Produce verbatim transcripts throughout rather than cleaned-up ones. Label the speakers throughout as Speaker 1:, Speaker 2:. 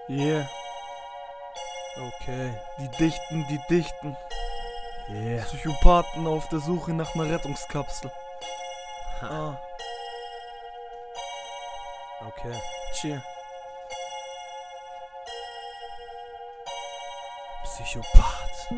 Speaker 1: Yeah. Okay. Die Dichten, die Dichten.
Speaker 2: Yeah.
Speaker 1: Psychopathen auf der Suche nach einer Rettungskapsel. Ah.
Speaker 2: Okay.
Speaker 1: Cheer.
Speaker 2: Psychopath.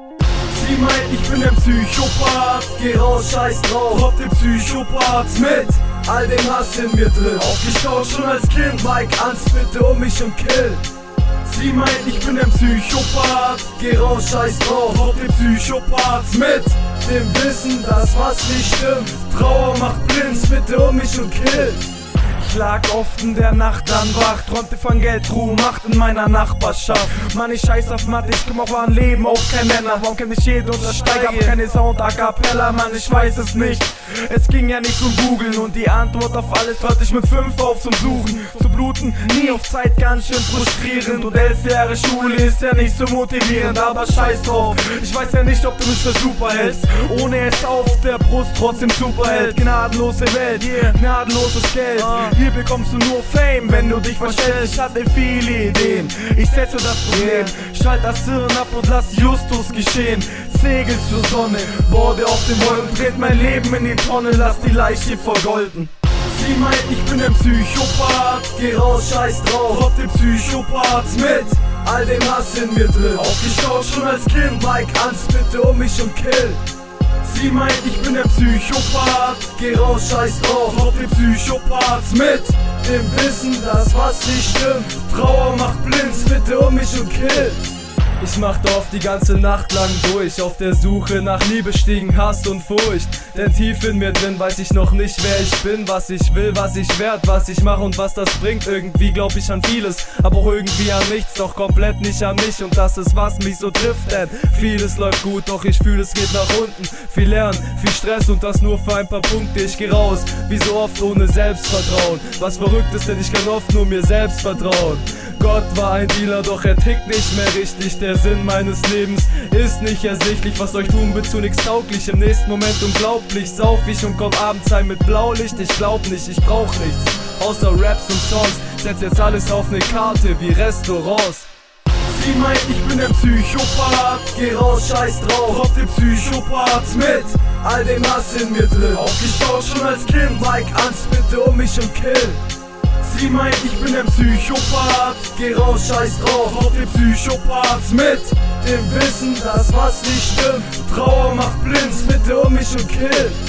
Speaker 3: Sie meint, ich bin ein Psychopath. Geh raus, scheiß drauf. Drop den Psychopath mit all dem Hass in mir drin. Aufgestaut schon als Kind. Mike, Angst bitte um mich und kill. Sie meint, ich bin ein Psychopath. Geh raus, scheiß drauf. Drop den Psychopath mit dem Wissen, dass was nicht stimmt. Trauer macht blind, bitte um mich und kill.
Speaker 1: Ich lag oft in der Nacht dann wach, träumte von Geld, Ruhe, Macht in meiner Nachbarschaft. Mann, ich scheiß auf Mathe, ich komm auch an Leben, auf kein Männer. Warum kennt mich jeder untersteigen? Hab keine Sound, a cappella, Mann, ich weiß es nicht. Es ging ja nicht zum Googeln und die Antwort auf alles hörte ich mit fünf auf zum Suchen. Zu bluten, nie auf Zeit, ganz schön frustrierend. Und elf Jahre Schule ist ja nicht so motivierend, aber scheiß drauf. Ich weiß ja nicht, ob du mich für super hältst. Ohne es auf der Brust, trotzdem Superheld. Gnadenlose Welt, yeah, gnadenloses Geld. Hier bekommst du nur Fame, wenn du dich verstellst. Ich hatte viele Ideen, ich setze das Problem. Schalt das Hirn ab und lass Justus geschehen. Segel zur Sonne, Borde auf den Wolken. Dreht mein Leben in die Tonne, lass die Leiche vergolden.
Speaker 3: Sie meint, ich bin ein Psychopath. Geh raus, scheiß drauf. Drop den Psychopath mit all dem Hass in mir drin. Aufgestaut schon als Kind. Mike, Angst bitte um mich und kill. Sie meint, ich bin ein Psychopath. Geh raus, scheiß drauf. Drop den Psychopath mit dem Wissen, dass was nicht stimmt. Trauer macht blind, bitte um mich und kill.
Speaker 2: Ich machte oft die ganze Nacht lang durch, auf der Suche nach Liebe stiegen Hass und Furcht. Denn tief in mir drin weiß ich noch nicht, wer ich bin, was ich will, was ich werd, was ich mache und was das bringt. Irgendwie glaub ich an vieles, aber auch irgendwie an nichts, doch komplett nicht an mich. Und das ist, was mich so trifft, denn vieles läuft gut, doch ich fühle, es geht nach unten. Viel Lernen, viel Stress und das nur für ein paar Punkte. Ich geh raus, wie so oft ohne Selbstvertrauen. Was verrückt ist, denn ich kann oft nur mir selbst vertrauen. Gott war ein Dealer, doch er tickt nicht mehr richtig. Der Sinn meines Lebens ist nicht ersichtlich. Was euch tun wird zu nix tauglich. Im nächsten Moment unglaublich sauf ich und komm abends heim mit Blaulicht. Ich glaub nicht, ich brauch nichts außer Raps und Songs. Setz jetzt alles auf ne Karte wie Restaurants.
Speaker 3: Sie meint, ich bin ein Psychopath. Geh raus, scheiß drauf. Drop den Psychopath mit all dem Hass in mir drin. Aufgestaut schon als Kind. Mike, Angst bitte um mich und kill. Sie meint, ich bin ein Psychopath. Geh raus, scheiß drauf. Drop den Psychopath mit dem Wissen, dass was nicht stimmt. Trauer macht blind, bitte um mich und kill.